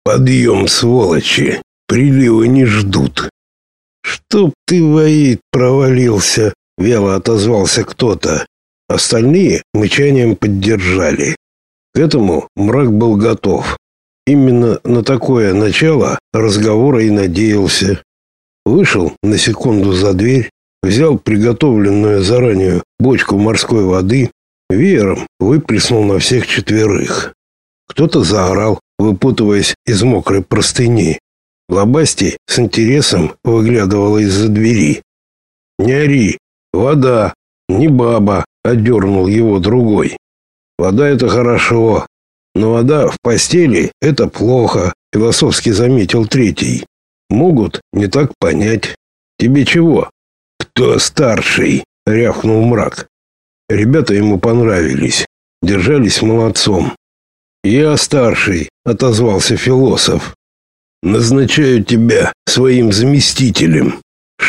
Подъем, сволочи, приливы не ждут. Чтоб ты, Ваид, провалился, вяло отозвался кто-то. Остальные мычанием поддержали. К этому Мрак был готов. Именно на такое начало разговора и надеялся. Вышел на секунду за дверь, взял приготовленную заранее бочку морской воды, веером выплеснул на всех четверых. Кто-то заорал, выпутываясь из мокрой простыни. Лобастий с интересом выглядывала из-за двери. «Не ори! Вода! Не баба!» — одернул его другой. «Вода — это хорошо, но вода в постели — это плохо», — философски заметил третий. «Могут не так понять. Тебе чего?» «Кто старший?» — рявкнул Мрак. Ребята ему понравились, держались молодцом. «Я старший», — отозвался философ. «Назначаю тебя своим заместителем».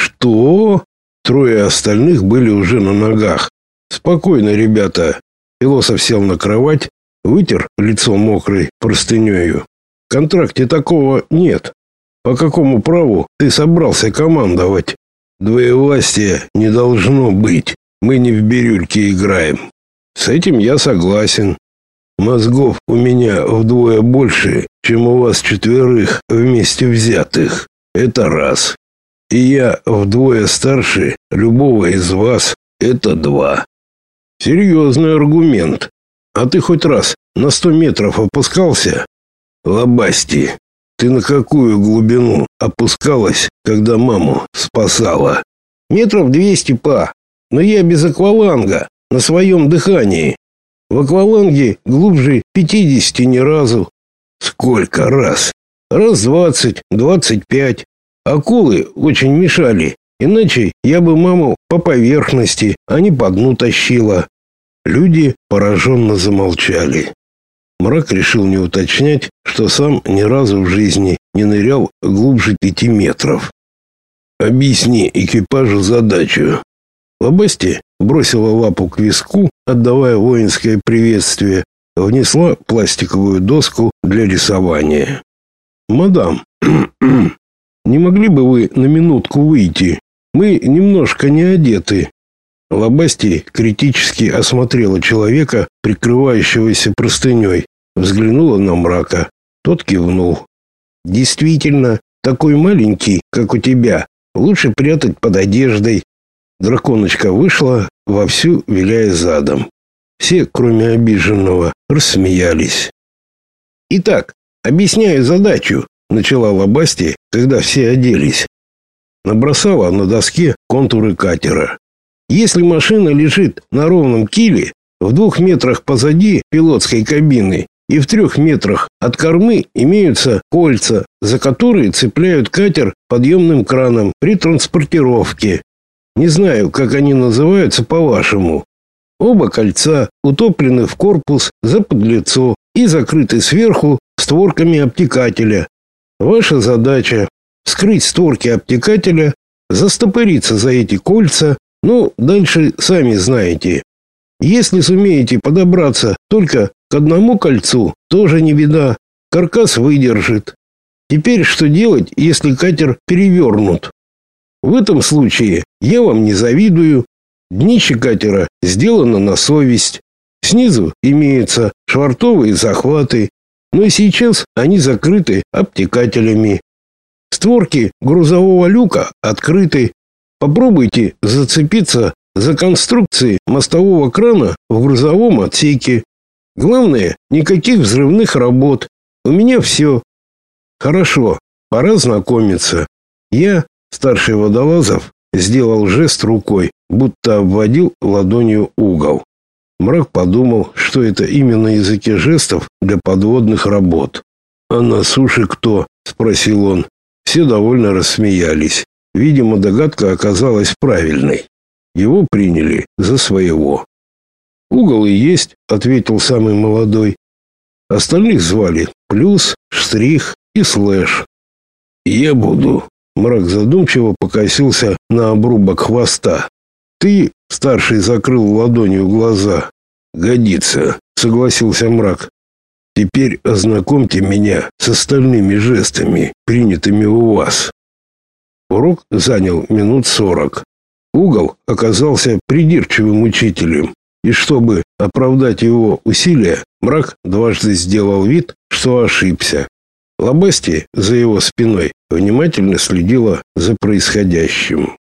«Что?» Трое остальных были уже на ногах. «Спокойно, ребята». Философ сел на кровать, вытер лицо мокрой простынёю. «В контракте такого нет. По какому праву ты собрался командовать? Двоевластия не должно быть. Мы не в бирюльке играем». «С этим я согласен. Мозгов у меня вдвое больше, чем у вас четверых вместе взятых. Это раз. И я вдвое старше любого из вас. Это два». «Серьезный аргумент. А ты хоть раз на 100 метров опускался?» «Лобасти, ты на какую глубину опускалась, когда маму спасала?» «Метров 200, па. Но я без акваланга, на своем дыхании. В акваланге глубже 50 ни разу». «Сколько раз?» «Раз 20, 25. Акулы очень мешали, иначе я бы маму по поверхности, а не по дну тащила». Люди пораженно замолчали. Мрак решил не уточнять, что сам ни разу в жизни не нырял глубже 5 метров. «Объясни экипажу задачу». Лобасти бросила лапу к виску, отдавая воинское приветствие, внесла пластиковую доску для рисования. «Мадам, не могли бы вы на минутку выйти? Мы немножко не одеты». Лобасти критически осмотрела человека, прикрывающегося простыней, взглянула на Мрака. Тот кивнул. «Действительно, такой маленький, как у тебя, лучше прятать под одеждой». Драконочка вышла, вовсю виляя задом. Все, кроме обиженного, рассмеялись. «Итак, объясняю задачу», — начала Лобасти, когда все оделись. Набросала на доске контуры катера. Если машина лежит на ровном киле, в 2 метрах позади пилотской кабины и в 3 метрах от кормы имеются кольца, за которые цепляют катер подъемным краном при транспортировке. Не знаю, как они называются по-вашему. Оба кольца утоплены в корпус заподлицо и закрыты сверху створками обтекателя. Ваша задача — вскрыть створки обтекателя, застопориться за эти кольца. Ну, дальше сами знаете. Если сумеете подобраться только к одному кольцу, тоже не беда, каркас выдержит. Теперь что делать, если катер перевернут? В этом случае я вам не завидую. Днище катера сделано на совесть. Снизу имеются швартовые захваты, но сейчас они закрыты обтекателями. Створки грузового люка открыты. Попробуйте зацепиться за конструкции мостового крана в грузовом отсеке. Главное, никаких взрывных работ. У меня все. Хорошо, пора знакомиться. Я, старший водолазов, сделал жест рукой, будто обводил ладонью угол. Мрак подумал, что это именно языки жестов для подводных работ. «А на суше кто?» — спросил он. Все довольно рассмеялись. Видимо, догадка оказалась правильной. Его приняли за своего. «Угол и есть», — ответил самый молодой. Остальных звали Плюс, Штрих и Слэш. «Я буду». Мрак задумчиво покосился на обрубок хвоста. «Ты», — старший закрыл ладонью глаза. «Годится», — согласился Мрак. Теперь ознакомьте меня с остальными жестами, принятыми у вас. Урок занял минут 40. Угол оказался придирчивым учителем, и чтобы оправдать его усилия, Мрак дважды сделал вид, что ошибся. Лобасти за его спиной внимательно следила за происходящим.